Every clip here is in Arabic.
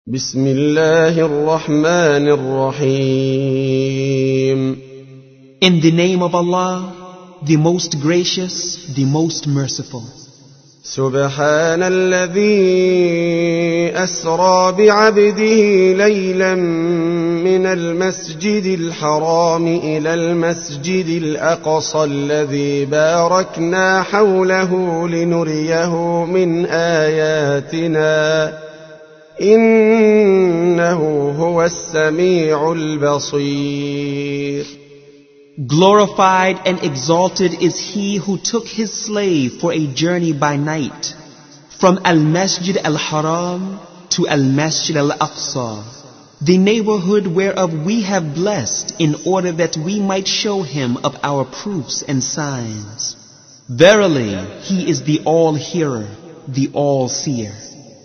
بسم الله الرحمن الرحيم. In the name of Allah, the most gracious, the most merciful. سبحان الذي أسرى بعبده ليلا من المسجد الحرام إلى المسجد الأقصى الذي باركنا حوله لنريه من آياتنا إنه هو السميع البصير. Glorified and exalted is he who took his slave for a journey by night from Al-Masjid Al-Haram to Al-Masjid Al-Aqsa, the neighborhood whereof we have blessed in order that we might show him of our proofs and signs. Verily, he is the all-hearer, the all-seer.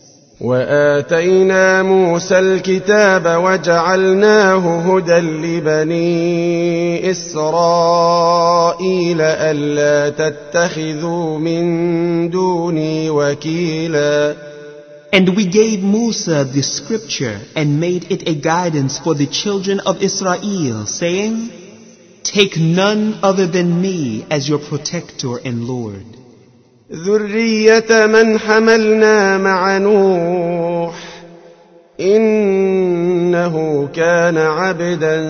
وآتينا موسى الكتاب وجعلناه هدى لبني إسرائيل ألا تتخذوا من دوني وكيلا. And we gave Musa the scripture and made it a guidance for the children of Israel, saying, Take none other than me as your protector and Lord. ذرية من حملنا مع نوح إنه كان عبدا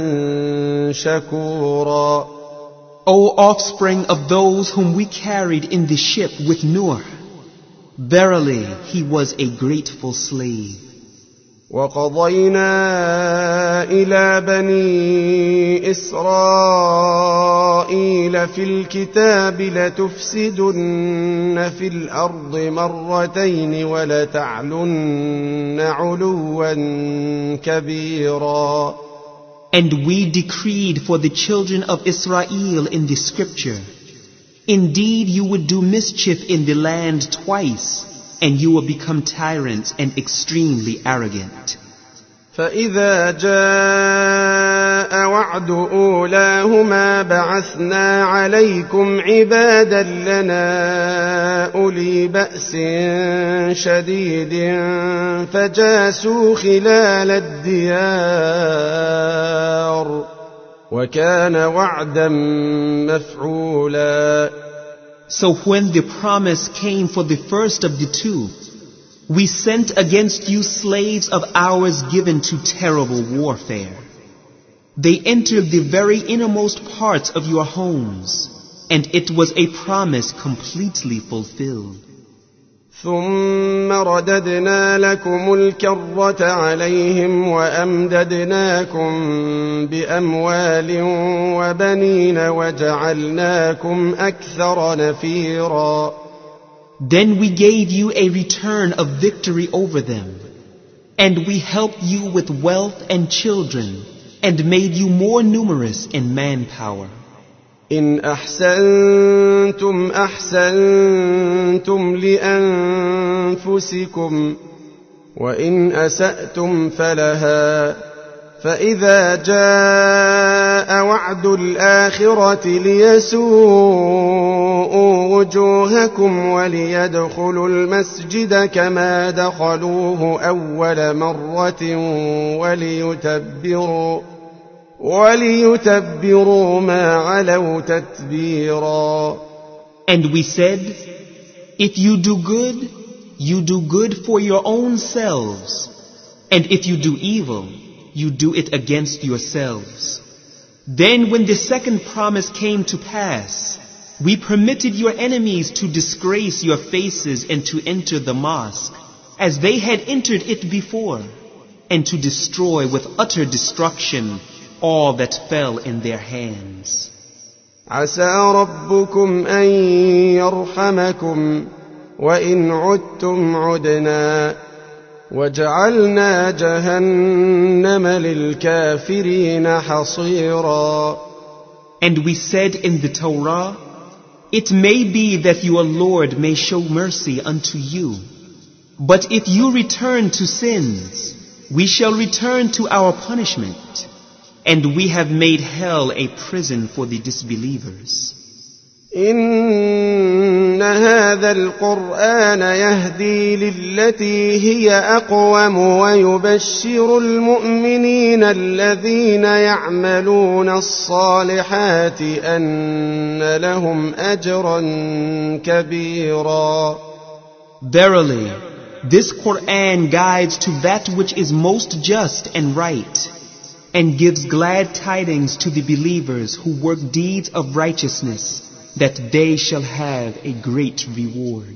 شكورا. O offspring of those whom we carried in the ship with Noah, verily he was a grateful slave. وقضينا إلى بني إسرائيل في الكتاب لتفسدن في الأرض مرتين ولتعلن علوا كبيرا. And we decreed for the children of Israel in the scripture, Indeed you would do mischief in the land twice, and you will become tyrants and extremely arrogant. فإذا جاء وعد أولاهما بعثنا عليكم عبادا لنا أولي بأس شديد فجاسوا خلال الديار وكان وعدا مفعولا. So when the promise came for the first of the two, we sent against you slaves of ours given to terrible warfare. They entered the very innermost parts of your homes, and it was a promise completely fulfilled. ثم رددنا لكم الكرة عليهم وأمددناكم بأموال وبنين وجعلناكم أكثر نفيرا. Then we gave you a return of victory over them, and we helped you with wealth and children, and made you more numerous in manpower. إن أحسنتم أحسنتم لأنفسكم وإن أسأتم فلها فإذا جاء وعد الآخرة ليسوءوا وجوهكم وليدخلوا المسجد كما دخلوه أول مرة وليتبروا ما علوا تتبيرا. And we said, if you do good for your own selves, and if you do evil, you do it against yourselves. Then when the second promise came to pass, we permitted your enemies to disgrace your faces and to enter the mosque, as they had entered it before, and to destroy with utter destruction all that fell in their hands. عسى ربكم أن يرحمكم وإن عدتم عدنا وجعلنا جهنم للكافرين حصيرا. And we said in the Torah, It may be that your Lord may show mercy unto you, but if you return to sins, we shall return to our punishment. And we have made hell a prison for the disbelievers. إن هذا القرآن يهدي للتي هي أقوم ويبشر المؤمنين الذين يعملون الصالحات أن لهم أجرا كبيرا. Verily, this Quran guides to that which is most just and right, and gives glad tidings to the believers who work deeds of righteousness, that they shall have a great reward.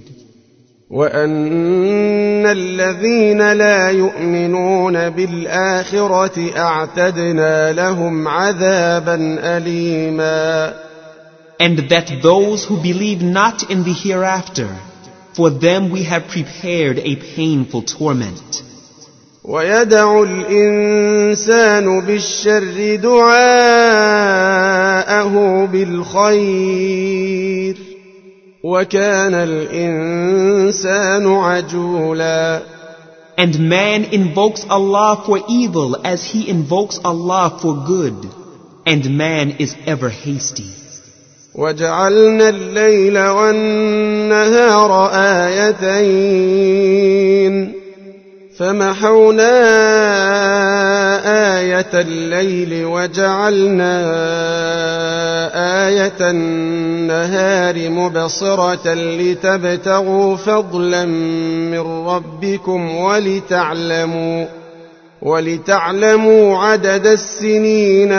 وأن الذين لا يؤمنون بالآخرة أعتدنا لهم عذابا أليما. And that those who believe not in the hereafter, for them we have prepared a painful torment. ويدع الإنسان بالشر دعاءه بالخير وكان الإنسان عجولا. And man invokes Allah for evil as he invokes Allah for good, and man is ever hasty. وجعلنا الليل والنهار آيتين فمحونا آية الليل وجعلنا آية النهار مبصرة لتبتغوا فضلا من ربكم ولتعلموا عدد السنين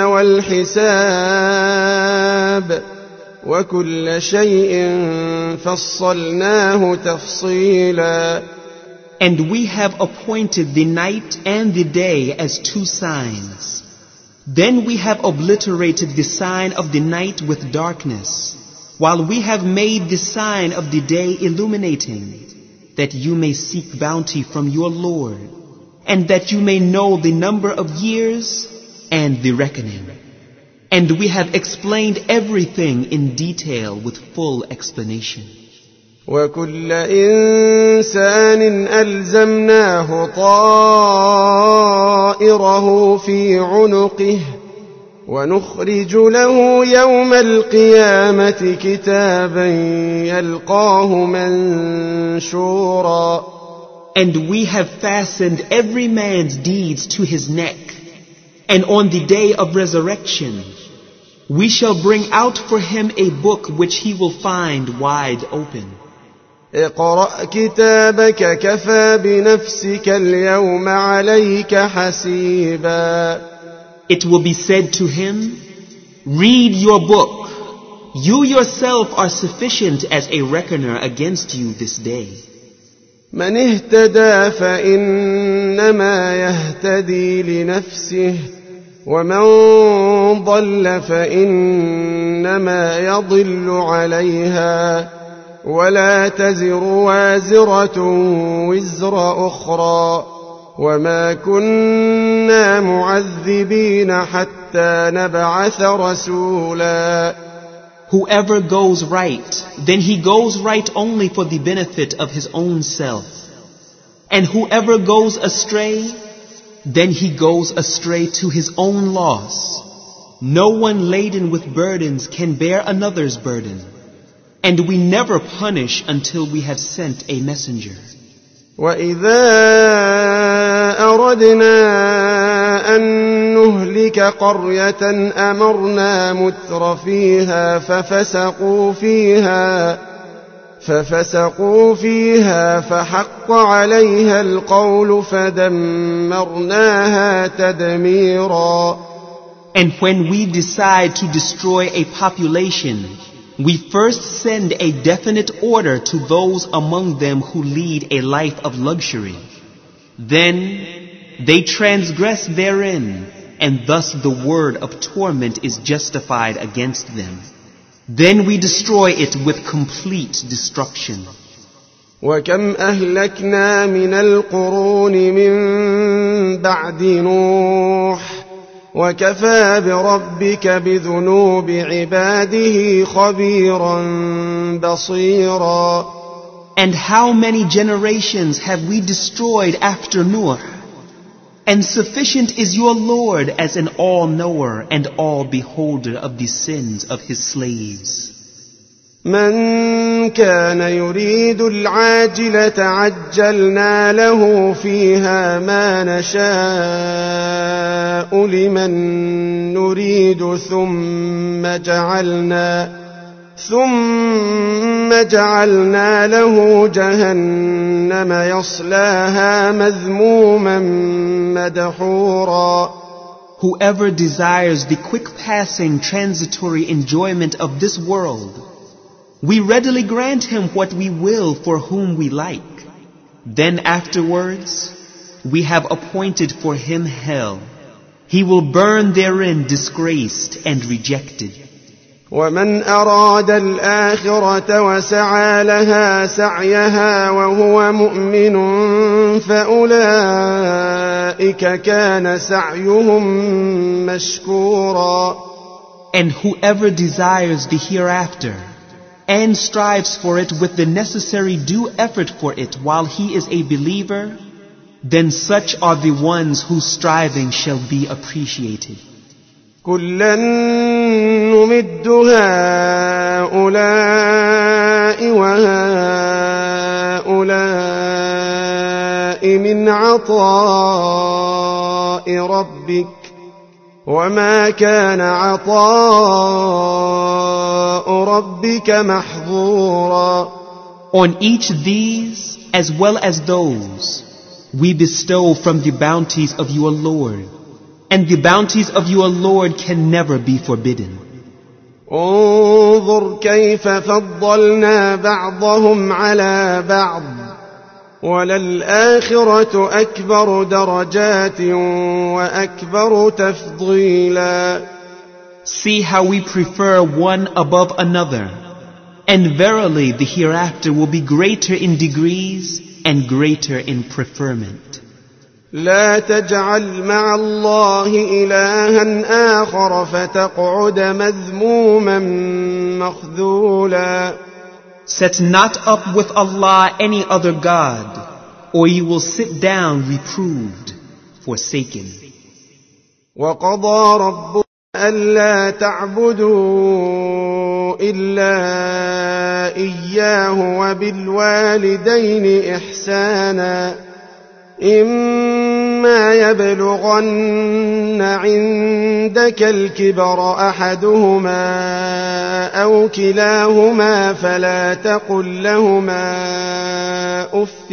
والحساب وكل شيء فصلناه تفصيلا. And we have appointed the night and the day as two signs. Then we have obliterated the sign of the night with darkness, while we have made the sign of the day illuminating, that you may seek bounty from your Lord, and that you may know the number of years and the reckoning. And we have explained everything in detail with full explanation. وكل إنسان ألزمناه طائره في عنقه ونخرج له يوم القيامة كتابا يلقاه منشورا. And we have fastened every man's deeds to his neck, and on the day of resurrection we shall bring out for him a book which he will find wide open. اقرأ كتابك كفى بنفسك اليوم عليك حسيبا. It will be said to him, read your book. You yourself are sufficient as a reckoner against you this day. من اهتدى فإنما يهتدي لنفسه ومن ضل فإنما يضل عليها ولا تزر وازرة وزر أخرى وما كنا معذبين حتى نبعث رسولا. Whoever goes right, then he goes right only for the benefit of his own self. And whoever goes astray, then he goes astray to his own loss. No one laden with burdens can bear another's burden. And we never punish until we have sent a messenger. وَإِذَا أَرَدْنَا أَن نُهْلِكَ قَرْيَةً أَمَرْنَا مُتْرَ فِيهَا فَفَسَقُوا فِيهَا فَحَقَّ عَلَيْهَا الْقَوْلُ فَدَمَّرْنَاهَا تَدْمِيرًا. And when we decide to destroy a population, we first send a definite order to those among them who lead a life of luxury. Then they transgress therein, and thus the word of torment is justified against them. Then we destroy it with complete destruction. وَكَمْ أَهْلَكْنَا مِنَ الْقُرُونِ مِنْ بَعْدِ نُوحٍ وَكَفَى بِرَبِّكَ بِذُنُوبِ عِبَادِهِ خَبِيرًا بَصِيرًا. And how many generations have we destroyed after Nuh? And sufficient is your Lord as an all-knower and all-beholder of the sins of his slaves. من كان يريد العاجلة عجلنا له فيها ما نشاء لمن نريد ثم جعلنا له جهنم يصلاها مذموما مدحورا. Whoever desires the quick-passing transitory enjoyment of this world, we readily grant him what we will for whom we like. Then afterwards, we have appointed for him hell. He will burn therein disgraced and rejected. ومن أراد الآخرة وسعى لها سعيها وهو مؤمن فأولئك كان سعيهم مشكورا. And whoever desires the hereafter and strives for it with the necessary due effort for it while he is a believer, then such are the ones whose striving shall be appreciated. كُلًّا نُمِدُّ هَؤُلَاءِ وَهَؤُلَاءِ مِنْ عَطَاءِ رَبِّكَ وَمَا كَانَ عَطَاءُ رَبِّكَ مَحْظُورًا. On each these as well as those we bestow from the bounties of your Lord, and the bounties of your Lord can never be forbidden. انظر كيف فضلنا بعضهم على بعض وللآخرة أكبر درجات وأكبر تفضيلا. See how we prefer one above another, and verily the hereafter will be greater in degrees and greater in preferment. لا تجعل مع الله إلها آخر فتقعد مذموما مخذولا. Set not up with Allah any other God, or you will sit down reproved, forsaken. وقضى ربك ألا تعبدوا إلا إياه وبالوالدين إحسانا إما يبلغن عندك الكبر أحدهما أو كلاهما فلا تقل لهما أف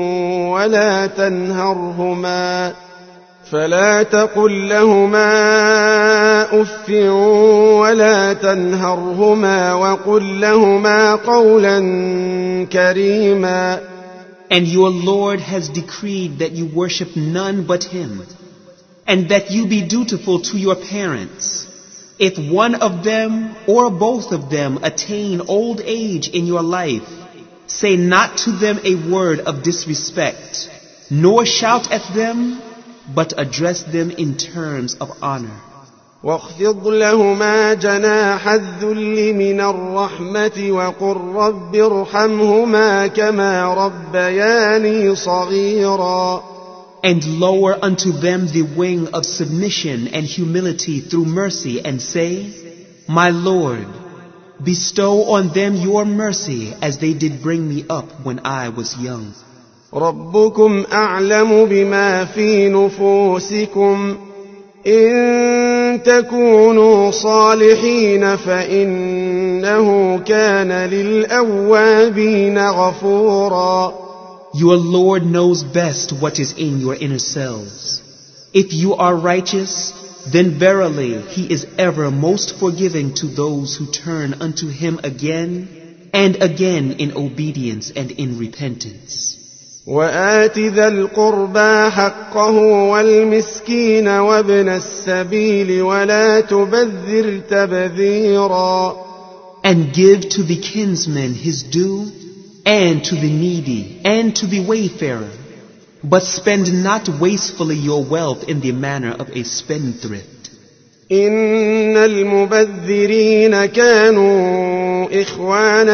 ولا تنهرهما وقل لهما قولا كريما. And your Lord has decreed that you worship none but Him, and that you be dutiful to your parents. If one of them or both of them attain old age in your life, say not to them a word of disrespect, nor shout at them, but address them in terms of honor. واخفض لهما جناح الذل من الرحمة وقل رب ارحمهما كما ربياني صغيرا. And lower unto them the wing of submission and humility through mercy, and say, My Lord, bestow on them your mercy as they did bring me up when I was young. ربكم أعلم بما في نفوسكم إن تكونوا صالحين فإنه كان للأوابين غفورا. Your Lord knows best what is in your inner selves. If you are righteous, then verily He is ever most forgiving to those who turn unto Him again and again in obedience and in repentance. وآت ذا القربى حقه والمسكين وابن السبيل ولا تبذر تبذيرا. And give to the kinsman his due, and to the needy, and to the wayfarer. But spend not wastefully your wealth in the manner of a spendthrift. إن المبذرين كانوا إخوان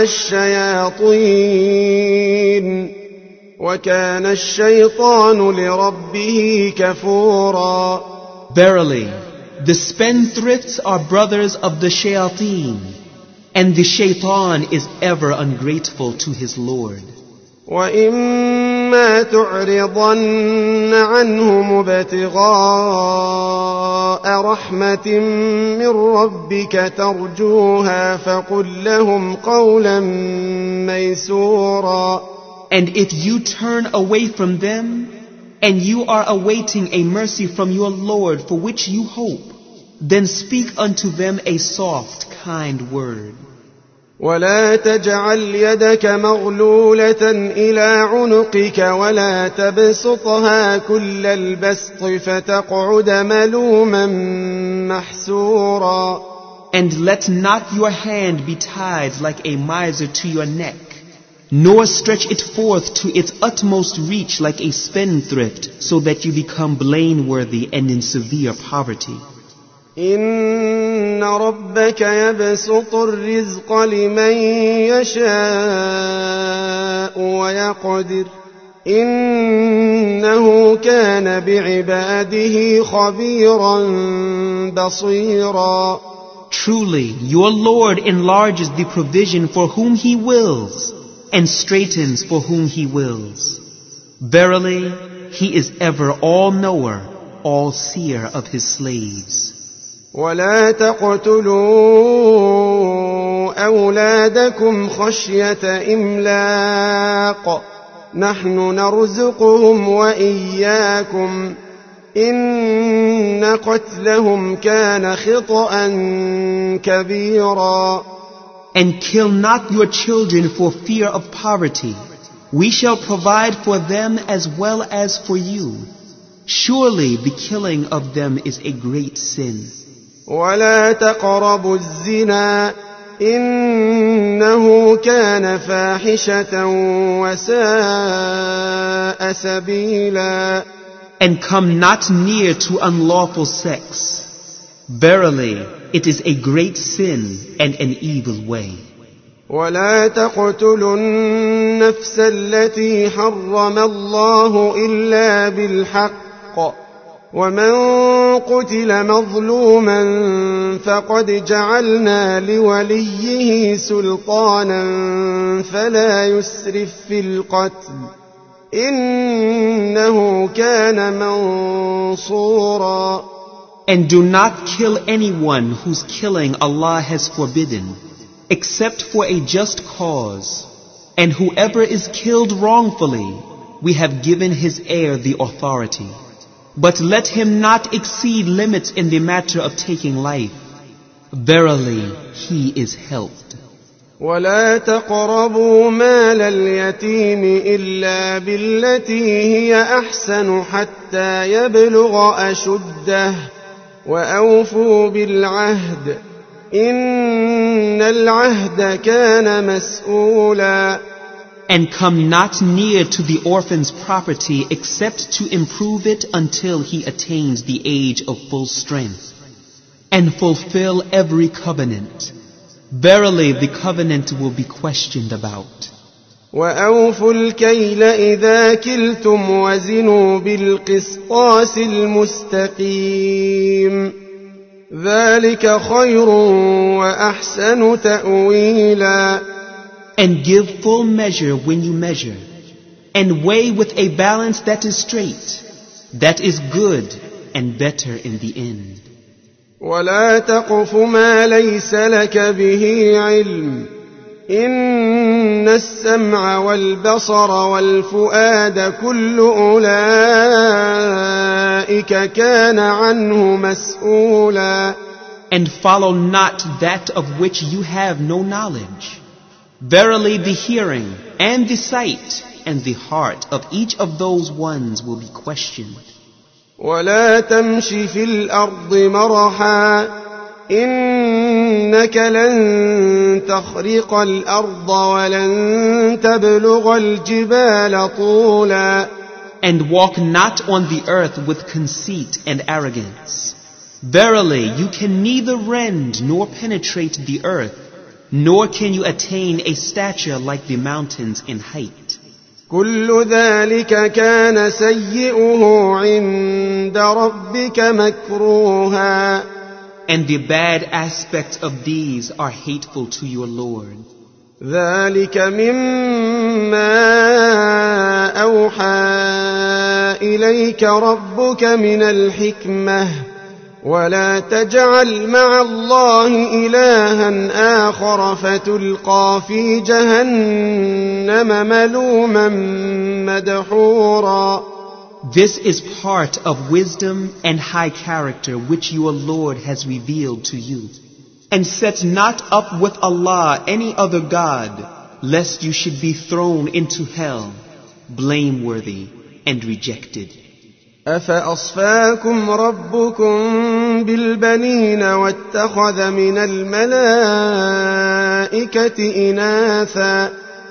الشياطين وَكَانَ الشَّيْطَانُ لِرَبِّهِ كَفُورًا. Verily, the spendthrifts are brothers of the shayateen, And the shaitan is ever ungrateful to his Lord. وَإِمَّا تُعْرِضَنَّ عَنْهُمُ ابْتِغَاءَ رَحْمَةٍ مِّن رَّبِّكَ تَرْجُوهَا فَقُل لَّهُمْ قَوْلًا مَّيْسُورًا. And if you turn away from them, and you are awaiting a mercy from your Lord for which you hope, then speak unto them a soft, kind word. ولا تجعل يدك مغلولة إلى عنقك ولا تبسطها كل البسط فتقعد ملوما محسورا. And let not your hand be tied like a miser to your neck, nor stretch it forth to its utmost reach like a spendthrift, so that you become blameworthy and in severe poverty. إن ربك يبسط الرزق لمن يشاء ويقدر إنه كان بعباده خبيرا بصيرا. Truly, your Lord enlarges the provision for whom He wills, and straightens for whom He wills. Verily, He is ever all-knower, all-seer of His slaves. ولا تقتلوا أولادكم خشية إملاق نحن نرزقهم وإياكم إن قتلهم كان خطأ كبيرا. And kill not your children for fear of poverty. We shall provide for them as well as for you. Surely the killing of them is a great sin. ولا تقربوا الزنا إنه كان فاحشة وساء سبيلا. And come not near to unlawful sex. Verily, it is a great sin and an evil way. ولا تقتلوا النفس التي حرم الله إلا بالحق ومن قتل مظلوما فقد جعلنا لوليه سلطانا فلا يسرف في القتل إنه كان منصورا. And do not kill anyone whose killing Allah has forbidden, except for a just cause. And whoever is killed wrongfully, we have given his heir the authority. But let him not exceed limits in the matter of taking life. Verily, he is helped. ولا تقربوا مال اليتيم إلا بالتي هي أحسن حتى يبلغ أشده وأوفوا بالعهد إن العهد كان مسؤولا. And come not near to the orphan's property except to improve it until he attains the age of full strength. And fulfill every covenant. Verily the covenant will be questioned about. وأوفوا الكيل إذا كلتم وزنوا بالقسطاس المستقيم ذلك خير وأحسن تأويلا. And give full measure when you measure, and weigh with a balance that is straight. That is good and better in the end. ولا تقف ما ليس لك به علم إن السمع والبصر والفؤاد كل أولئك كان عنه مسؤولا. And follow not that of which you have no knowledge. Verily the hearing and the sight and the heart of each of those ones will be questioned. ولا تمش في الأرض مرحا إنك لن تخرق الأرض ولن تبلغ الجبال طولا. And walk not on the earth with conceit and arrogance. Verily you can neither rend nor penetrate the earth, nor can you attain a stature like the mountains in height. كل ذلك كان سيئه عند ربك مكروها and the bad aspects of these are hateful to your Lord. ذلك مما أوحى إليك ربك من الحكمة ولا تجعل مع الله إلها آخر فتلقى في جهنم ملوما مدحورا. This is part of wisdom and high character which your Lord has revealed to you. And set not up with Allah any other God, lest you should be thrown into hell, blameworthy and rejected. أفأصفاكم ربكم بالبنين واتخذ من الملائكة إناثا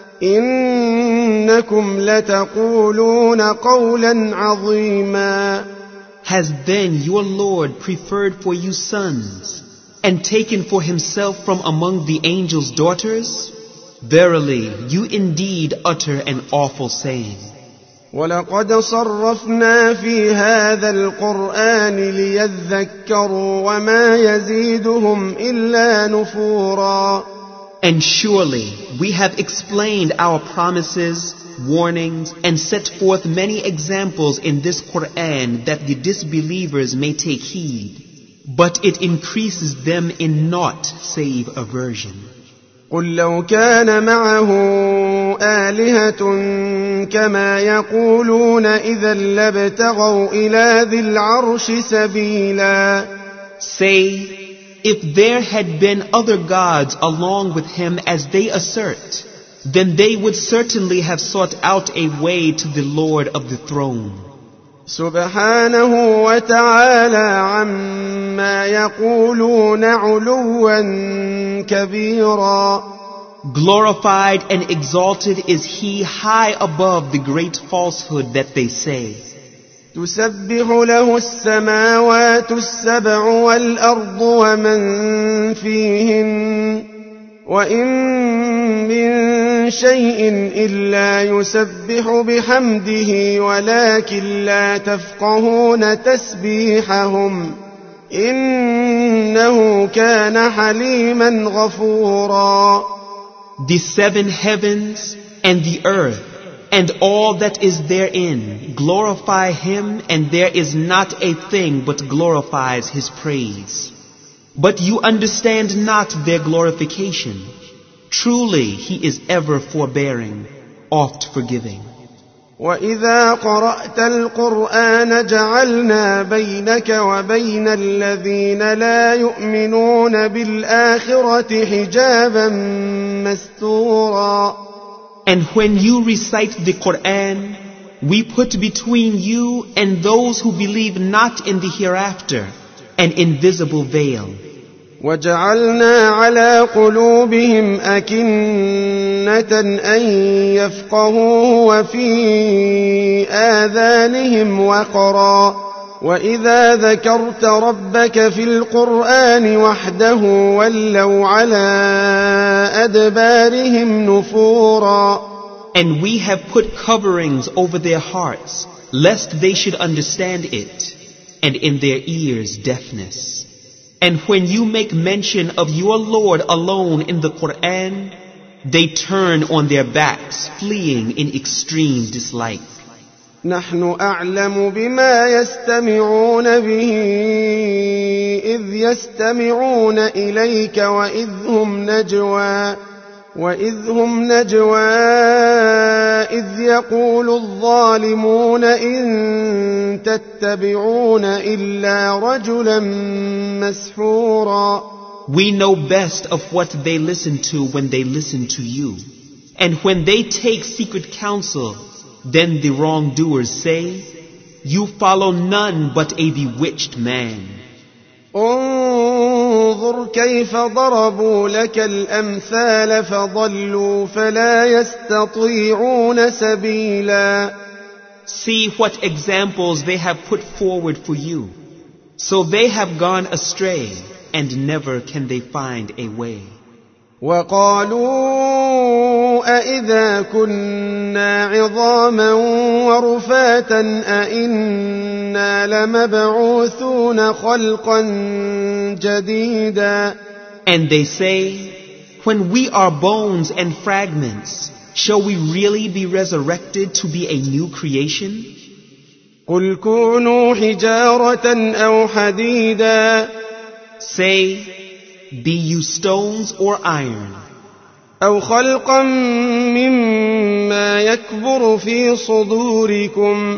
إنكم لتقولون قولا عظيما. Has then your Lord preferred for you sons, and taken for himself from among the angels daughters? Verily, you indeed utter an awful saying. وَلَقَدْ صَرَّفْنَا فِي هَذَا الْقُرْآنِ لِيَذَّكَّرُوا وَمَا يَزِيدُهُمْ إِلَّا نُفُورًا. And surely we have explained our promises, warnings, and set forth many examples in this Qur'an that the disbelievers may take heed. But it increases them in naught save aversion. قُلْ لَوْ كَانَ مَعَهُ آلِهَةٌ كَمَا يَقُولُونَ إِذًا لَابْتَغَوْا إِلَى ذِي الْعَرْشِ سَبِيلًا. Say, if there had been other gods along with him as they assert, then they would certainly have sought out a way to the Lord of the throne. سبحانه وتعالى عما يقولون علوا كبيرا. Glorified and exalted is he high above the great falsehood that they say. تسبح له السماوات السبع والأرض ومن فيهن وإن من شيء إلا يسبح بحمده ولكن لا تفقهون تسبيحهم إنه كان حليما غفورا. The seven heavens and the earth and all that is therein glorify him, and there is not a thing but glorifies his praise. But you understand not their glorification. Truly he is ever forbearing, oft forgiving. وَإِذَا قَرَأْتَ الْقُرْآنَ جَعَلْنَا بَيْنَكَ وَبَيْنَ الَّذِينَ لَا يُؤْمِنُونَ بِالْآخِرَةِ حِجَابًا مَسْتُورًا. And when you recite the Qur'an, we put between you and those who believe not in the hereafter an invisible veil. وَجَعَلْنَا عَلَى قُلُوبِهِمْ أَكِنَّةً أَن يَفْقَهُوهُ وَفِي آذَانِهِمْ وَقْرًا وَإِذَا ذَكَرْتَ رَبَّكَ فِي الْقُرْآنِ وَحْدَهُ وَلَّوْا عَلَى أَدْبَارِهِمْ نُفُورًا. And we have put coverings over their hearts, lest they should understand it, and in their ears deafness. And when you make mention of your Lord alone in the Qur'an, they turn on their backs, fleeing in extreme dislike. نحن أعلم بما يستمعون به إذ يستمعون إليك وإذ هم نجوى إذ يقول الظالمون إن تتبعون إلا رجلا مسحورا. We know best of what they listen to when they listen to you. And when they take secret counsel, then the wrongdoers say, you follow none but a bewitched man. انظر كيف ضربوا لك الأمثال فضلوا فلا يستطيعون سبيلا. See what examples they have put forward for you. So they have gone astray, and never can they find a way. وقالوا أإذا كنا عظاما ورفاتا أإنا لمبعوثون خلقا جديدا. And they say, when we are bones and fragments, shall we really be resurrected to be a new creation? قل كونوا حجارة أو حديدا. Say, be you stones or iron, أو خلقا مما يكبر في صدوركم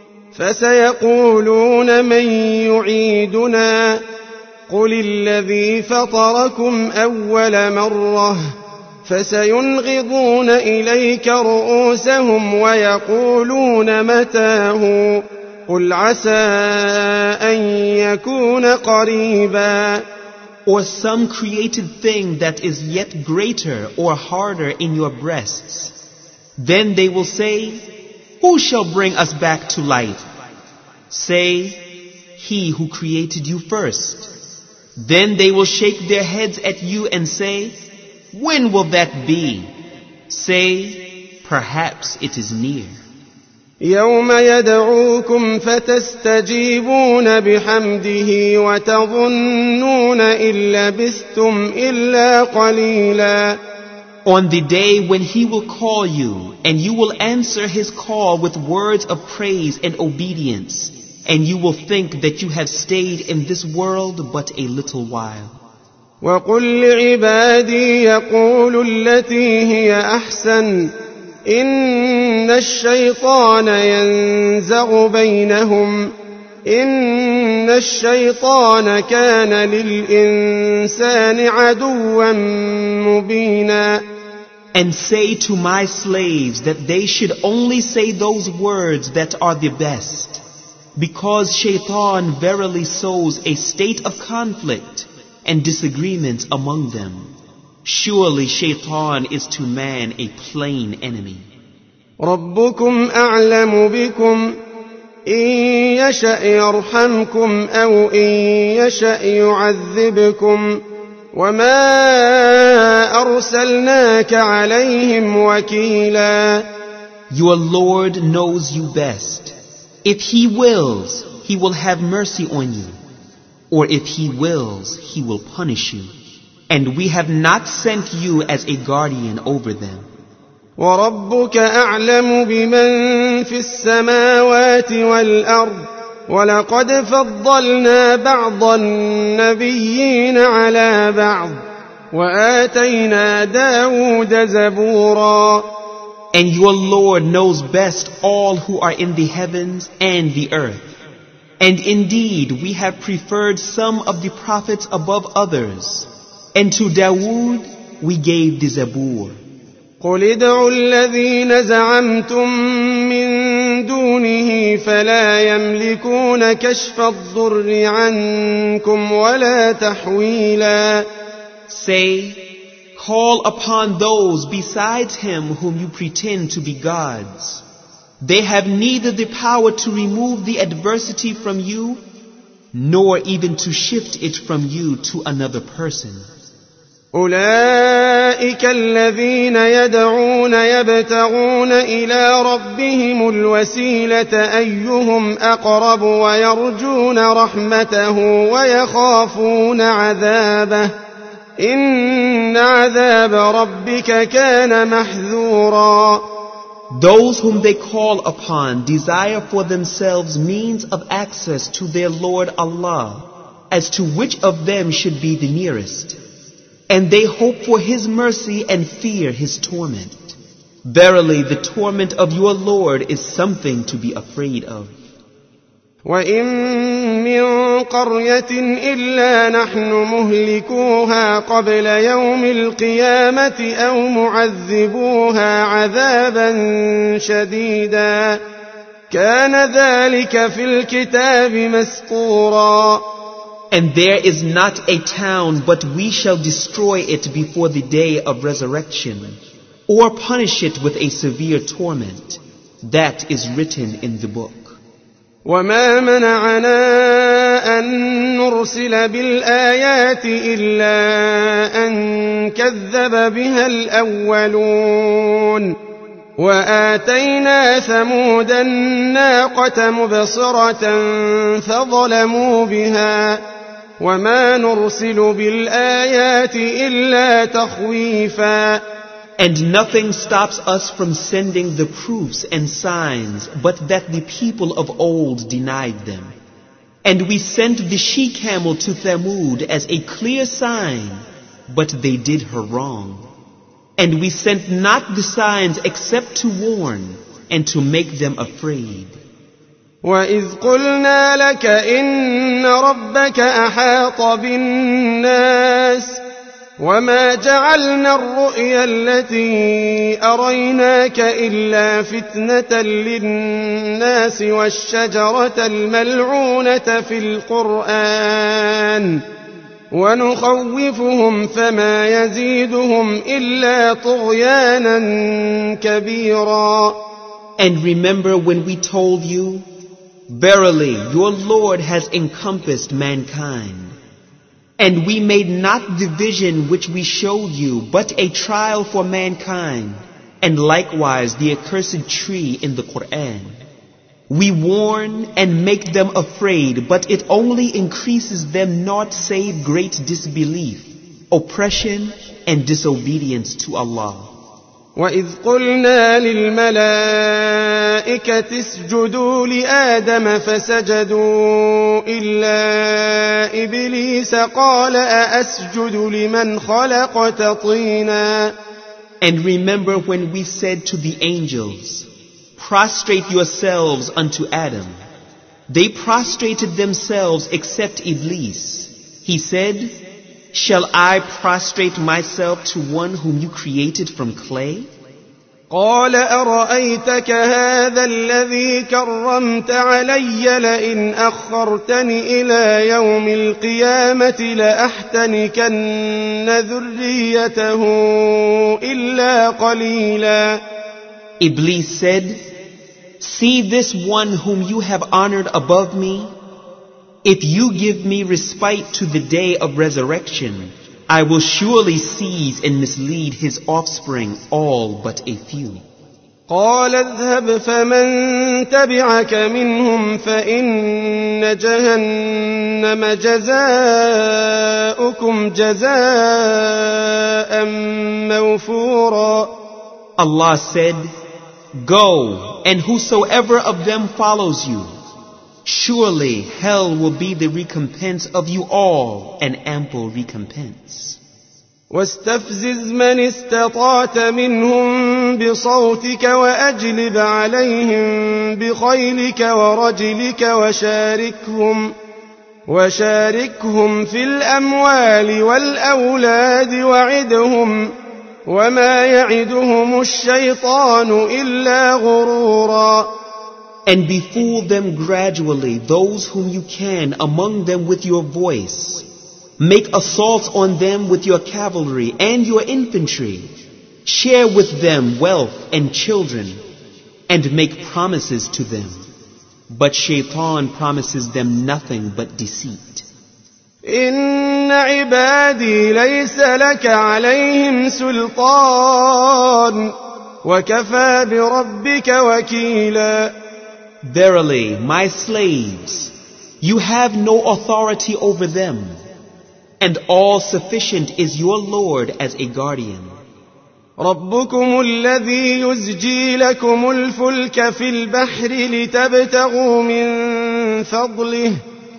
فسيقولون من يعيدنا قل الذي فطركم أول مرة فسينغضون إليك رؤوسهم ويقولون متاه قل عسى أن يكون قريبا. or some created thing that is yet greater or harder in your breasts. Then they will say, who shall bring us back to life? Say, he who created you first. Then they will shake their heads at you and say, when will that be? Say, perhaps it is near. يوم يدعوكم فتستجيبون بحمده وتظنون إن لبثتم إلا قليلا. On the day when he will call you, and you will answer his call with words of praise and obedience, and you will think that you have stayed in this world but a little while. وقل لعبادي يقولوا التي هي أحسن إن الشيطان ينزغ بينهم إن الشيطان كان للإنسان عدوا مبينا. And say to my slaves that they should only say those words that are the best, because Shaitan verily sows a state of conflict and disagreement among them. Surely Shaitan is to man a plain enemy. ربكم أعلم بكم إن يشأ يرحمكم أو إن يشأ يعذبكم وما أرسلناك عليهم وكيلا. Your Lord knows you best. If He wills, He will have mercy on you. Or if He wills, He will punish you. And we have not sent you as a guardian over them. وربك أعلم بمن في السماوات والأرض ولقد فضلنا بعض النبيين على بعض وآتينا داود زبورا. And your Lord knows best all who are in the heavens and the earth. And indeed we have preferred some of the prophets above others. And to Dawood we gave the Zabur. قل ادعوا الذين زعمتم من دونه فلا يملكون كشف الضر عنكم ولا تحويلا. Say, call upon those besides him whom you pretend to be gods. They have neither the power to remove the adversity from you, nor even to shift it from you to another person. أولئك الذين يدعون يبتغون إلى ربهم الوسيلة أيهم أقرب ويرجون رحمته ويخافون عذابه إن عذاب ربك كان محذورا. Those whom they call upon desire for themselves means of access to their Lord Allah, as to which of them should be the nearest. And they hope for His mercy and fear His torment. Verily, the torment of your Lord is something to be afraid of. وَإِن مِّن قَرْيَةٍ إِلَّا نَحْنُ مُهْلِكُوهَا قَبْلَ يَوْمِ الْقِيَامَةِ أَوْ مُعَذِّبُوهَا عَذَابًا شَدِيدًا كَانَ ذَلِكَ فِي الْكِتَابِ مَسْطُورًا. And there is not a town but we shall destroy it before the day of resurrection, or punish it with a severe torment. That is written in the book. وَمَا مَنَعَنَا أن نرسل بالآيات إلا أن كذب بها الأولون وآتينا ثمود الناقة مبصرة فظلموا بها وما نرسل بالآيات إلا تخويفا. And nothing stops us from sending the proofs and signs but that the people of old denied them. And we sent the she-camel to Thamud as a clear sign, but they did her wrong. And we sent not the signs except to warn and to make them afraid. وَإِذْ قُلْنَا لَكَ إِنَّ رَبَّكَ أَحَاطَ بِالنَّاسِ وَمَا جَعَلْنَا الرُّؤْيَا الَّتِي أَرَيْنَاكَ إِلَّا فِتْنَةً لِلنَّاسِ وَالشَّجَرَةَ الملعونة في القرآن ونخوفهم فما يزيدهم إلا طغيانا كبيرا. And remember when we told you, verily your Lord has encompassed mankind. And we made not the vision which we showed you but a trial for mankind, and likewise the accursed tree in the Quran. We warn and make them afraid, but it only increases them naught save great disbelief, oppression and disobedience to Allah. وَإِذْ قُلْنَا لِلْمَلَائِكَةِ اسْجُدُوا لِآدَمَ فَسَجَدُوا إِلَّا إِبْلِيسَ قَالَ أَأَسْجُدُ لِمَنْ خَلَقْتَ طِينًا. And remember when we said to the angels, prostrate yourselves unto Adam. They prostrated themselves except Iblis. He said, shall I prostrate myself to one whom you created from clay? قال أرأيتك هذا الذي كرمت علي لئن أخرتني إلى يوم القيامة لأحتنكن ذريته إلا قليلا. Iblis said, see this one whom you have honored above me. If you give me respite to the day of resurrection, I will surely seize and mislead his offspring, all but a few. قال اذهب فمن تبعك منهم فإن جهنم جزاؤكم جزاء موفورا. Allah said, go, and whosoever of them follows you, surely hell will be the recompense of you all, an ample recompense. واستفزز من استطعت منهم بصوتك وأجلب عليهم بخيلك ورجلك وشاركهم في الأموال والأولاد وعدهم وما يعدهم الشيطان إلا غرورا. And befool them gradually, those whom you can, among them with your voice. Make assaults on them with your cavalry and your infantry. Share with them wealth and children, and make promises to them. But Shaitan promises them nothing but deceit. إن عبادي ليس لك عليهم سلطان وكفى بربك وكيلا. Verily, my slaves, you have no authority over them, and all sufficient is your Lord as a guardian. ربكم الذي يزجي لكم الفلك في البحر لتبتغوا من فضله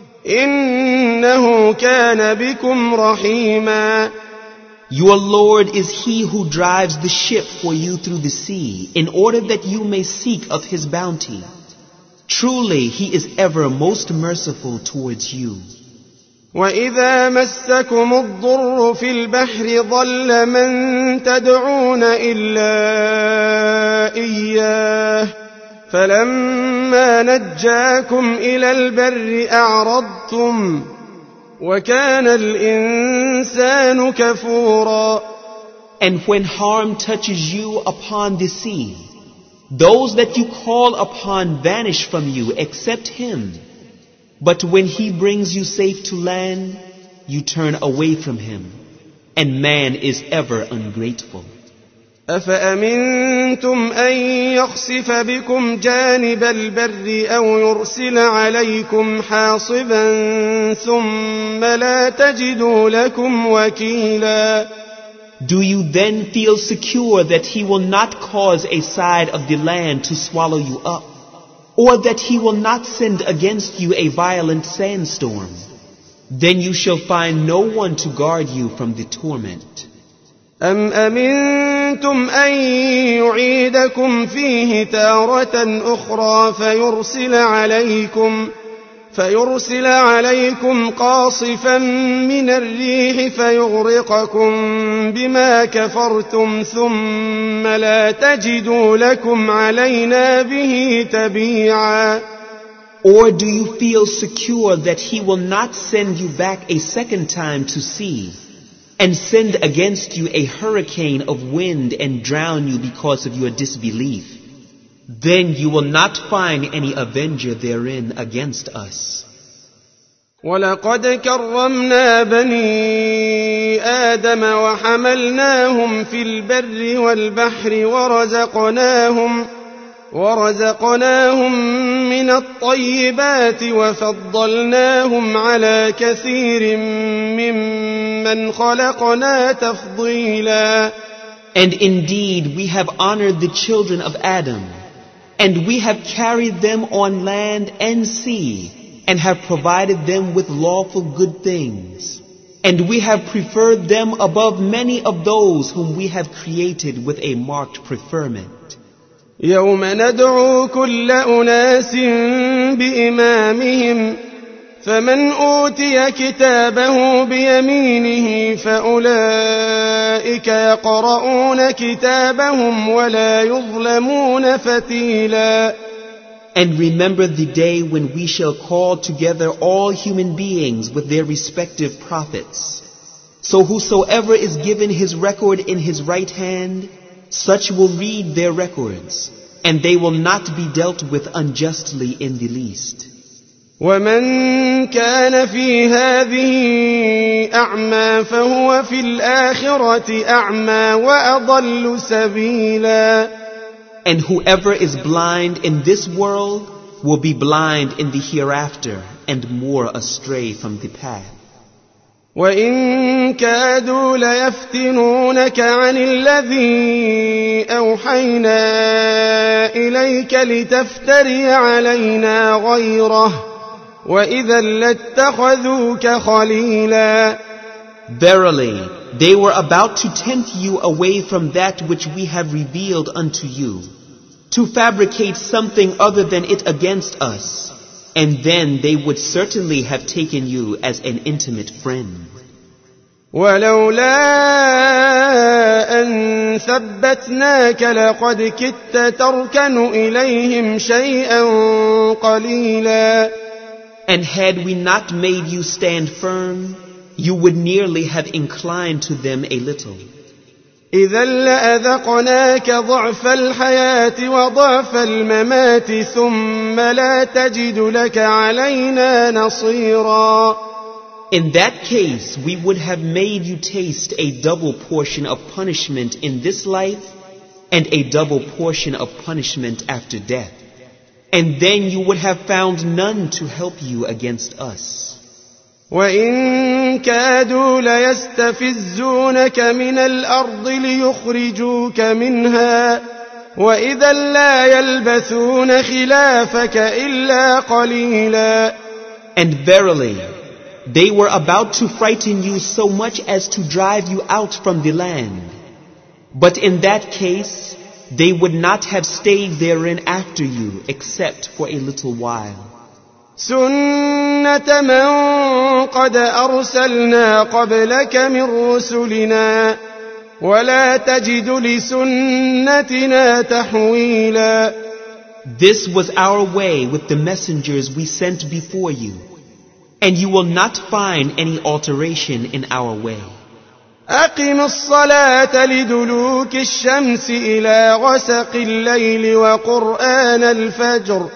إنه كان بكم رحيما. Your Lord is He who drives the ship for you through the sea, in order that you may seek of His bounty. Truly, He is ever most merciful towards you. وَإِذَا مَسَّكُمُ الضُّرُّ فِي الْبَحْرِ ضَلَّ مَن تَدْعُونَ إِلَّا إِيَّاهُ فَلَمَّا نَجَّاكُمْ إِلَى الْبَرِّ أَعْرَضْتُمْ وَكَانَ الْإِنسَانُ كَفُورًا. And when harm touches you upon the sea, those that you call upon vanish from you except Him. But when he brings you safe to land, you turn away from him, and man is ever ungrateful. أفأمنتم أن يخسف بكم جانب البر أو يرسل عليكم حاصبا ثم لا تجدوا لكم وكيلا. Do you then feel secure that he will not cause a side of the land to swallow you up, or that he will not send against you a violent sandstorm? Then you shall find no one to guard you from the torment. أم أمنتم أن يعيدكم فيه تارة أخرى فيرسل عليكم قاصفا من الريح فيغرقكم بما كفرتم ثم لا تجدوا لكم علينا به تبيعا. Or do you feel secure that he will not send you back a second time to sea, and send against you a hurricane of wind and drown you because of your disbelief? Then you will not find any avenger therein against us. وَلَقَدْ كَرَّمْنَا بَنِي آدَمَ وَحَمَلْنَاهُمْ فِي الْبَرِّ وَالْبَحْرِ ورزقناهم من الطيبات وفضلناهم على كثير ممن خلقنا تفضيلا. And indeed we have honored the children of Adam, and we have carried them on land and sea, and have provided them with lawful good things. And we have preferred them above many of those whom we have created with a marked preferment. يوم ندعو كل أناس بإمامهم فمن أوتي كتابه بيمينه فأولئك يقرؤون كتابهم ولا يظلمون فتيلا. And remember the day when we shall call together all human beings with their respective prophets. So whosoever is given his record in his right hand, such will read their records, and they will not be dealt with unjustly in the least. وَمَنْ كَانَ فِي هَذِهِ أَعْمَى فَهُوَ فِي الْآخِرَةِ أَعْمَى وَأَضَلُّ سَبِيلًا. And whoever is blind in this world will be blind in the hereafter and more astray from the path. وَإِن كَادُوا لَيَفْتِنُونَكَ عَنِ الَّذِي أَوْحَيْنَا إِلَيْكَ لِتَفْتَرِيَ عَلَيْنَا غَيْرَهُ وَإِذًا لَاتَّخَذُوكَ خَلِيلًا. Verily, they were about to tempt you away from that which we have revealed unto you, to fabricate something other than it against us, and then they would certainly have taken you as an intimate friend. وَلَوْلَا أَن ثَبَّتْنَاكَ لَقَدْ كِدتَّ تَرْكَنُ إِلَيْهِمْ شَيْئًا قَلِيلًا. And had we not made you stand firm, you would nearly have inclined to them a little. إِذًا لَأَذَقْنَاكَ ضَعْفَ الْحَيَاةِ وَضَعْفَ الْمَمَاتِ ثُمَّ لَا تَجِدُ لَكَ عَلَيْنَا نَصِيرًا. In that case, we would have made you taste a double portion of punishment in this life and a double portion of punishment after death. And then you would have found none to help you against us. وَإِن كَادُوا لَيَسْتَفِزُّونَكَ مِنَ الْأَرْضِ لِيُخْرِجُوكَ مِنْهَا وَإِذًا لَا يَلْبَثُونَ خِلَافَكَ إِلَّا قَلِيلًا. And verily, they were about to frighten you so much as to drive you out from the land. But in that case, they would not have stayed therein after you except for a little while. سُنَّةَ مَنْ قَدْ أَرْسَلْنَا قَبْلَكَ مِنْ رُسُلِنَا وَلَا تَجِدُ لِسُنَّتِنَا تَحْوِيلًا. This was our way with the messengers we sent before you, and you will not find any alteration in our way. أقم الصلاة لدلوك الشمس إلى غسق الليل وقرآن الفجر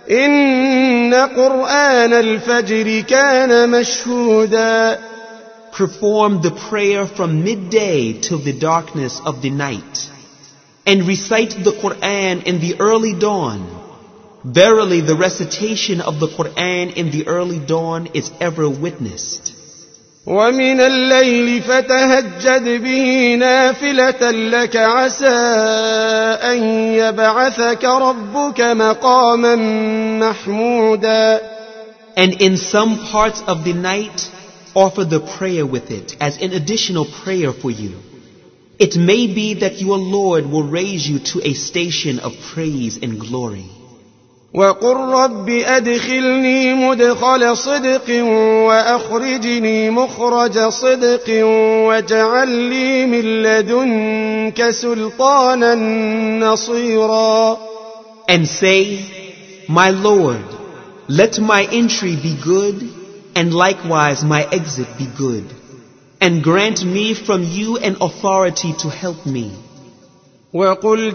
إن قرآن الفجر كان مشهودا. Perform the prayer from midday till the darkness of the night, and recite the Quran in the early dawn. Verily, the recitation of the Quran in the early dawn is ever witnessed. ومن الليل فتهجد به نافلة لك عسى أن يبعثك ربك مقاما محمودا. And in some parts of the night, offer the prayer with it as an additional prayer for you. It may be that your Lord will raise you to a station of praise and glory. وقل رب أدخلني مدخل صدق وأخرجني مخرج صدق واجعل لي من لدنك سلطانا نصيرا. And say, My Lord, let my entry be good, and likewise my exit be good, and grant me from you an authority to help me. وقل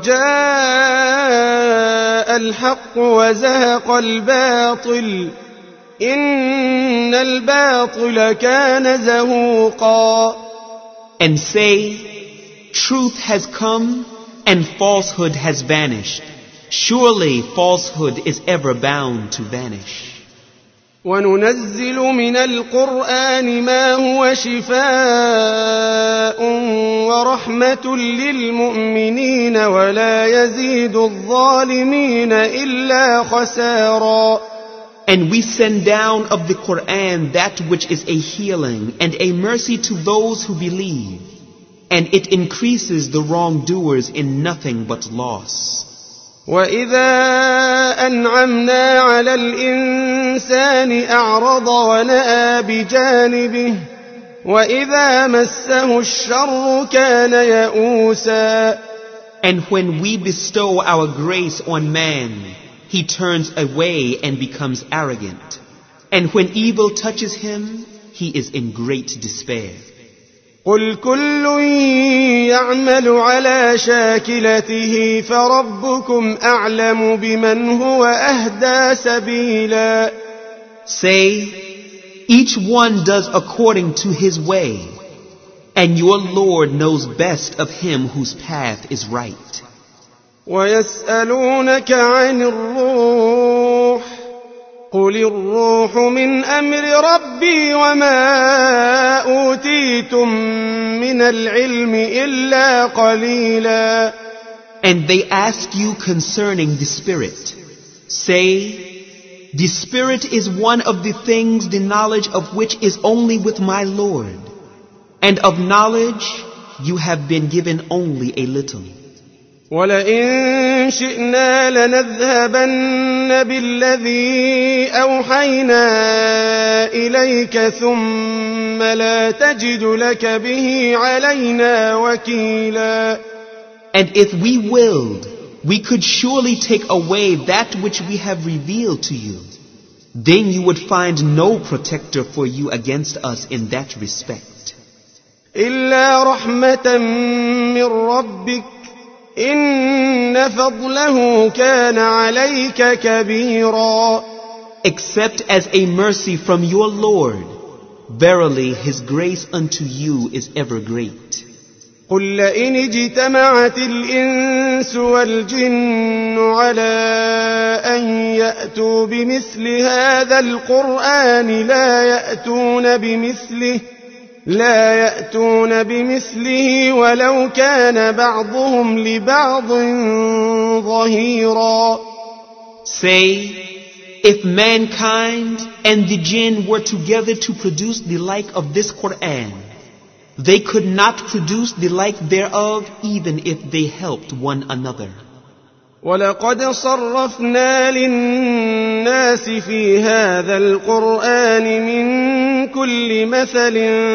جاء الحق وزهق الباطل إن الباطل كان زهوقا. And say, Truth has come and falsehood has vanished. Surely falsehood is ever bound to vanish. وننزل من القرآن ما هو شفاء ورحمة للمؤمنين ولا يزيد الظالمين إلا خسارا. And we send down of the Quran that which is a healing and a mercy to those who believe, and it increases the wrongdoers in nothing but loss. وإذا أنعمنا على الإنسان أعرض ونأى بجانبه وإذا مسه الشر كان يئوسا. And when we bestow our grace on man, he turns away and becomes arrogant. And when evil touches him, he is in great despair. قل كل يعمل على شاكلته فربكم أعلم بمن هو أهدى سبيلا. Say, each one does according to his way, and your Lord knows best of him whose path is right. ويسألونك عن الروح قل الروح من أمر ربي وما أوتيتم من العلم إلا قليلا. And they ask you concerning the Spirit. Say, the Spirit is one of the things the knowledge of which is only with my Lord, and of knowledge you have been given only a little. ولئن شئنا لنذهبن بالذي أوحينا إليك ثم لا تجد لك به علينا وكيلا. And if we willed, we could surely take away that which we have revealed to you. Then you would find no protector for you against us in that respect. إلا رحمة من ربك إن فضله كان عليك كبيرا. Except as a mercy from your Lord, verily his grace unto you is ever great. قل لئن اجتمعت الإنس والجن على أن يأتوا بمثل هذا القرآن لا يأتون بمثله ولو كان بعضهم لبعض ظهيرا. Say, if mankind and the jinn were together to produce the like of this Quran, they could not produce the like thereof even if they helped one another. ولقد صرفنا للناس في هذا القرآن من كل مثل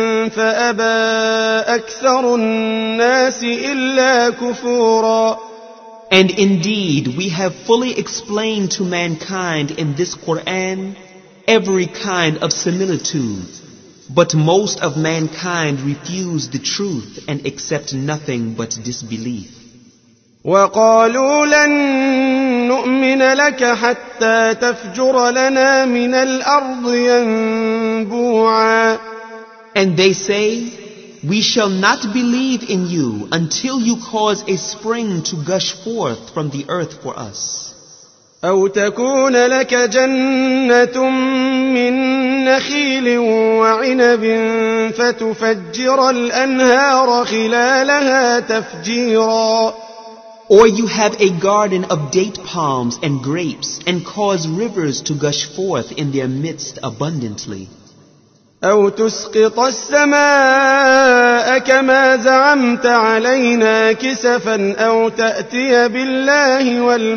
فأبى أكثر الناس إلا كفورا. And indeed, we have fully explained to mankind in this Quran every kind of similitude, but most of mankind refuse the truth and accept nothing but disbelief. وقالوا لن نؤمن لك حتى تفجر لنا من الأرض ينبوعا. And they say, we shall not believe in you until you cause a spring to gush forth from the earth for us. أو تكون لك جنة من نخيل وعنب فتفجر الأنهار خلالها تفجيرا. Or you have a garden of date palms and grapes and cause rivers to gush forth in their midst abundantly. أو تسقط السماء كما زعمت علينا كسفا أو تأتي بالله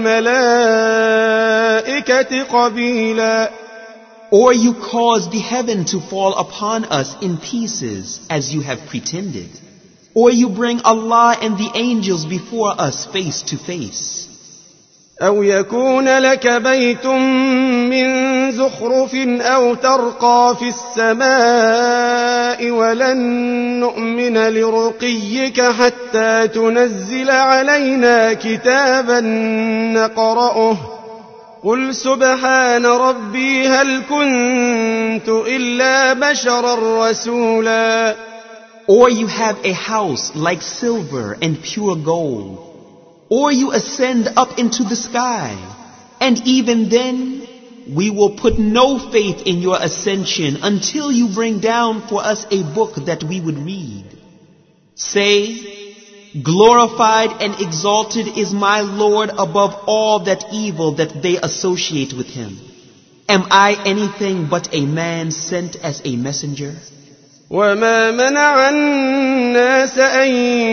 والملائكة قبيلا. Or you cause the heaven to fall upon us in pieces as you have pretended. Or you bring Allah and the angels before us face to face. أو يكون لك بيت من زخرف أو ترقى في السماء ولن نؤمن لرقيك حتى تنزل علينا كتابا نقرأه قل سبحان ربي هل كنت إلا بشرا رسولا. Or you have a house like silver and pure gold. Or you ascend up into the sky, and even then we will put no faith in your ascension until you bring down for us a book that we would read. Say, glorified and exalted is my Lord above all that evil that they associate with him. Am I anything but a man sent as a messenger? وما منع الناس أن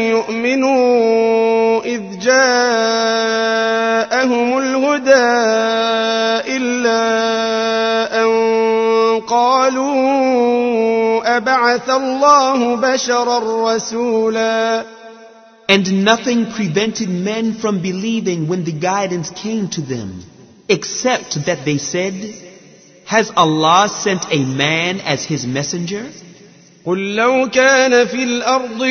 يؤمنوا إذ جاءهم الهدى إلا أن قالوا أبعث الله بشرا رسولا. And nothing prevented men from believing when the guidance came to them, except that they said, has Allah sent a man as his messenger? قل لو كان في الأرض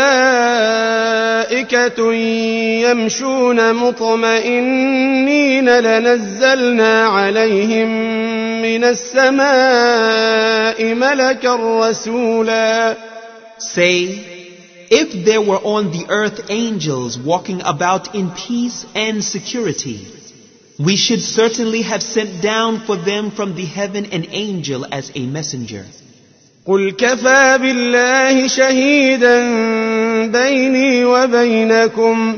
ملائكة يمشون مطمئنين لنزلنا عليهم من السماء ملكا رسولا. Say, if there were on the earth angels walking about in peace and security, we should certainly have sent down for them from the heaven an angel as a messenger. قل كفى بالله شهيدا بيني وبينكم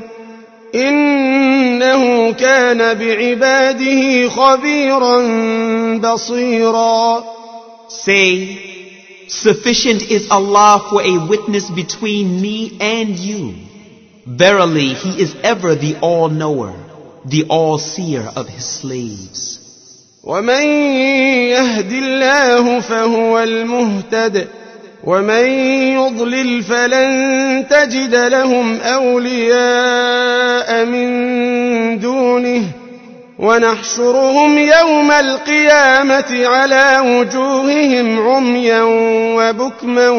إنه كان بعباده خبيرا بصيرا. Say, sufficient is Allah for a witness between me and you. Verily, He is ever the all-knower, the all-seer of His slaves. ومن يهد الله فهو المهتد ومن يضلل فلن تجد لهم أولياء من دونه ونحشرهم يوم القيامة على وجوههم عميا وبكما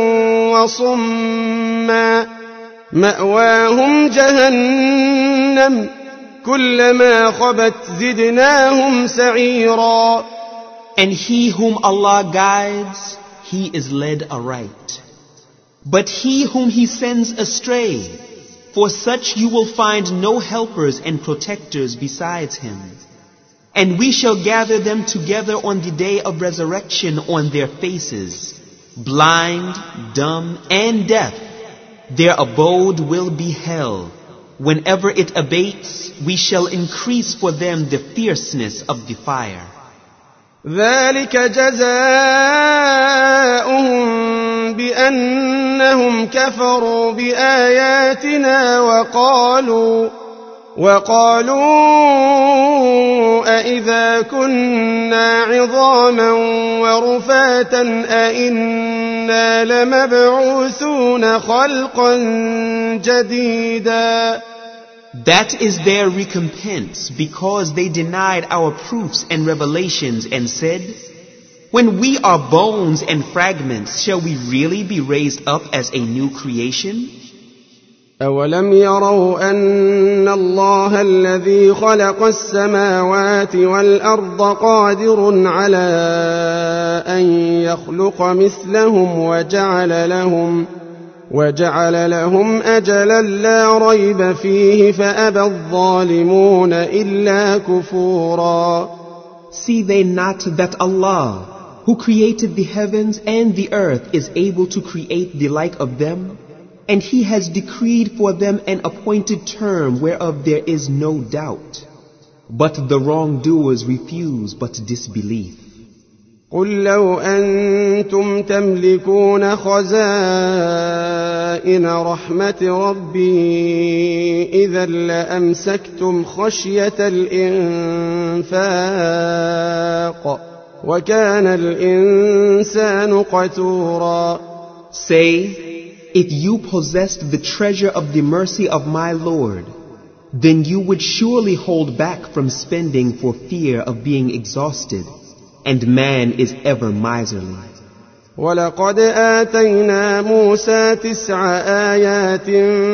وصما مأواهم جهنم كلما خبت زدناهم سعيرا. And he whom Allah guides, he is led aright. But he whom he sends astray, for such you will find no helpers and protectors besides him. And we shall gather them together on the day of resurrection on their faces, blind, dumb, and deaf. Their abode will be hell. Whenever it abates, we shall increase for them the fierceness of the fire. ذلك جزاؤهم بأنهم كفروا بآياتنا وقالوا أإذا كنا عظاما ورفاتا أإنا لمبعوثون خلقا جديدا. That is their recompense because they denied our proofs and revelations and said, when we are bones and fragments, shall we really be raised up as a new creation? أولم يروا أن الله الذي خلق السماوات والأرض قادر على أن يخلق مثلهم وجعل لهم أجلا لا ريب فيه فأبى الظالمون إلا كفورا. See they not that Allah, who created the heavens and the earth, is able to create the like of them? And He has decreed for them an appointed term whereof there is no doubt. But the wrongdoers refuse but disbelief. قل لو أنتم تملكون خزائن رحمة ربي إذا لأمسكتم خشية الإنفاق وكان الإنسان قتورا. Say, if you possessed the treasure of the mercy of my Lord, then you would surely hold back from spending for fear of being exhausted, and man is ever miserly. ولقد آتينا موسى 9 آيات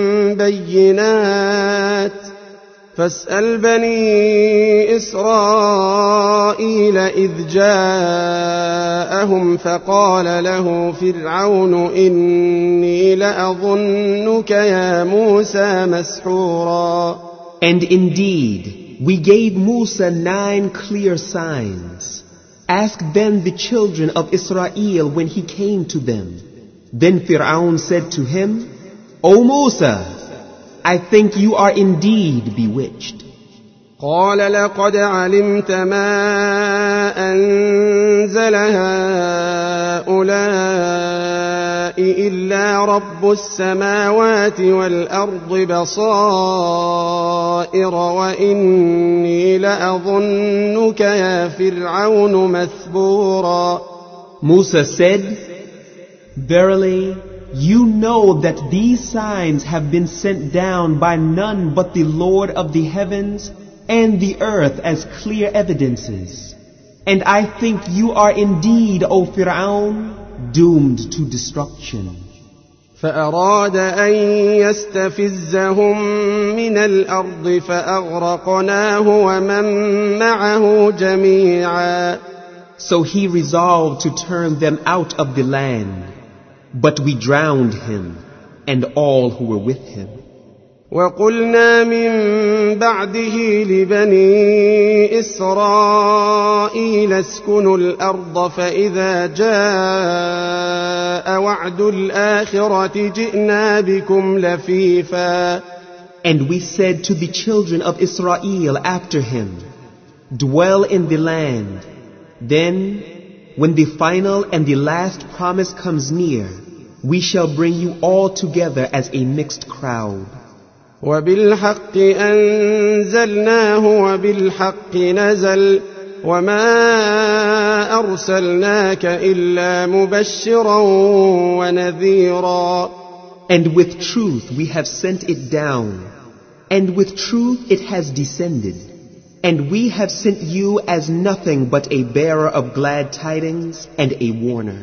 بينات فاسأل بني إسرائيل إذ جاءهم فقال له فرعون إني لأظنك يا موسى مسحورا. And indeed, we gave Musa 9 clear signs. Ask then the children of Israel when he came to them. Then Fir'aun said to him, O Musa, I think you are indeed bewitched. قال لقد علمت ما أنزل هؤلاء إلا رب السماوات والأرض بصائر وإني لأظنك يا فرعون مثبورا. Musa said, Verily, you know that these signs have been sent down by none but the Lord of the heavens and the earth as clear evidences. And I think you are indeed, O Fir'aun, doomed to destruction. فأراد أن يستفزهم من الأرض فأغرقناه ومن معه جميعا. So he resolved to turn them out of the land, but we drowned him and all who were with him. وقلنا من بعده لبني إسرائيل اسكنوا الأرض فإذا جاء وعد الآخرة جئنا بكم لفيفا. And we said to the children of Israel after him, Dwell in the land. Then, when the final and the last promise comes near, we shall bring you all together as a mixed crowd. وبالحق أنزلناه وبالحق نزل وما أرسلناك إلا مبشرا ونذيرا. And with truth we have sent it down, and with truth it has descended, and we have sent you as nothing but a bearer of glad tidings and a warner.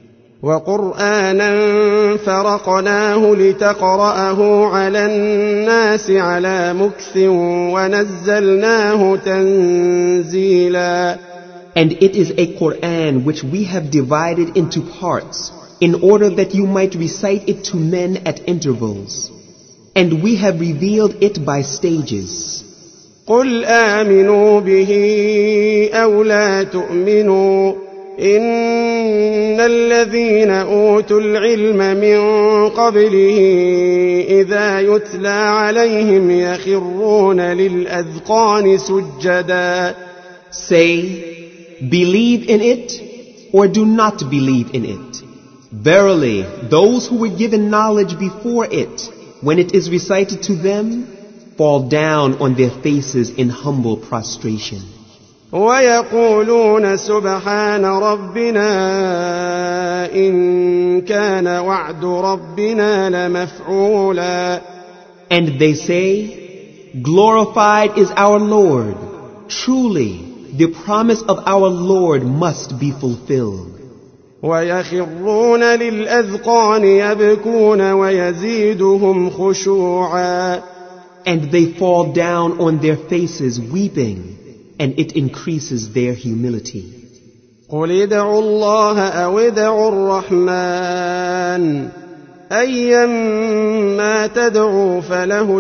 وقرآنا فرقناه لتقرأه على الناس على مكث ونزلناه تنزيلا. And it is a Quran which we have divided into parts in order that you might recite it to men at intervals. And we have revealed it by stages. قل آمنوا به أو لا تؤمنوا إن الذين أوتوا العلم من قبله إذا يتلى عليهم يخرون للأذقان سجدا. Say, believe in it or do not believe in it. Verily, those who were given knowledge before it, when it is recited to them, fall down on their faces in humble prostration. ويقولون سبحان ربنا إن كان وعد ربنا لمفعولا. And they say, Glorified is our Lord. Truly, the promise of our Lord must be fulfilled. ويخرون للأذقان يبكون ويزيدهم خشوعا. And they fall down on their faces weeping, and it increases their humility. قل ادعوا الله أو ادعوا الرحمن أيما تدعوا فله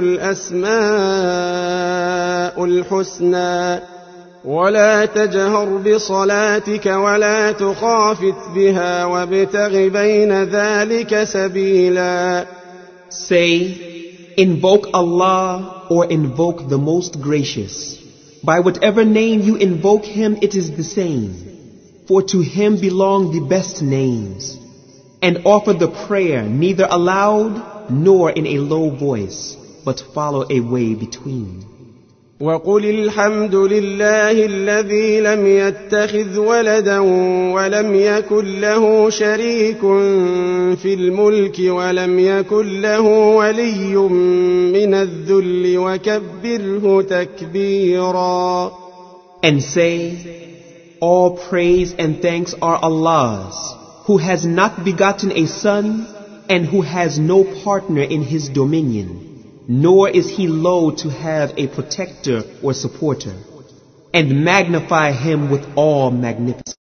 الأسماء الحسنى ولا تجهر بصلاتك ولا تخافت بها وابتغ بين ذلك سبيلا. Say, invoke Allah or invoke the Most Gracious. By whatever name you invoke Him, it is the same. For to Him belong the best names. And offer the prayer neither aloud nor in a low voice, but follow a way between. وقل الحمد لله الذي لم يتخذ ولدا ولم يكن له شريك في الملك ولم يكن له ولي من الذل وكبره تكبيرا. And say, all praise and thanks are Allah's, who has not begotten a son and who has no partner in His dominion. Nor is he low to have a protector or supporter, and magnify him with all magnificence.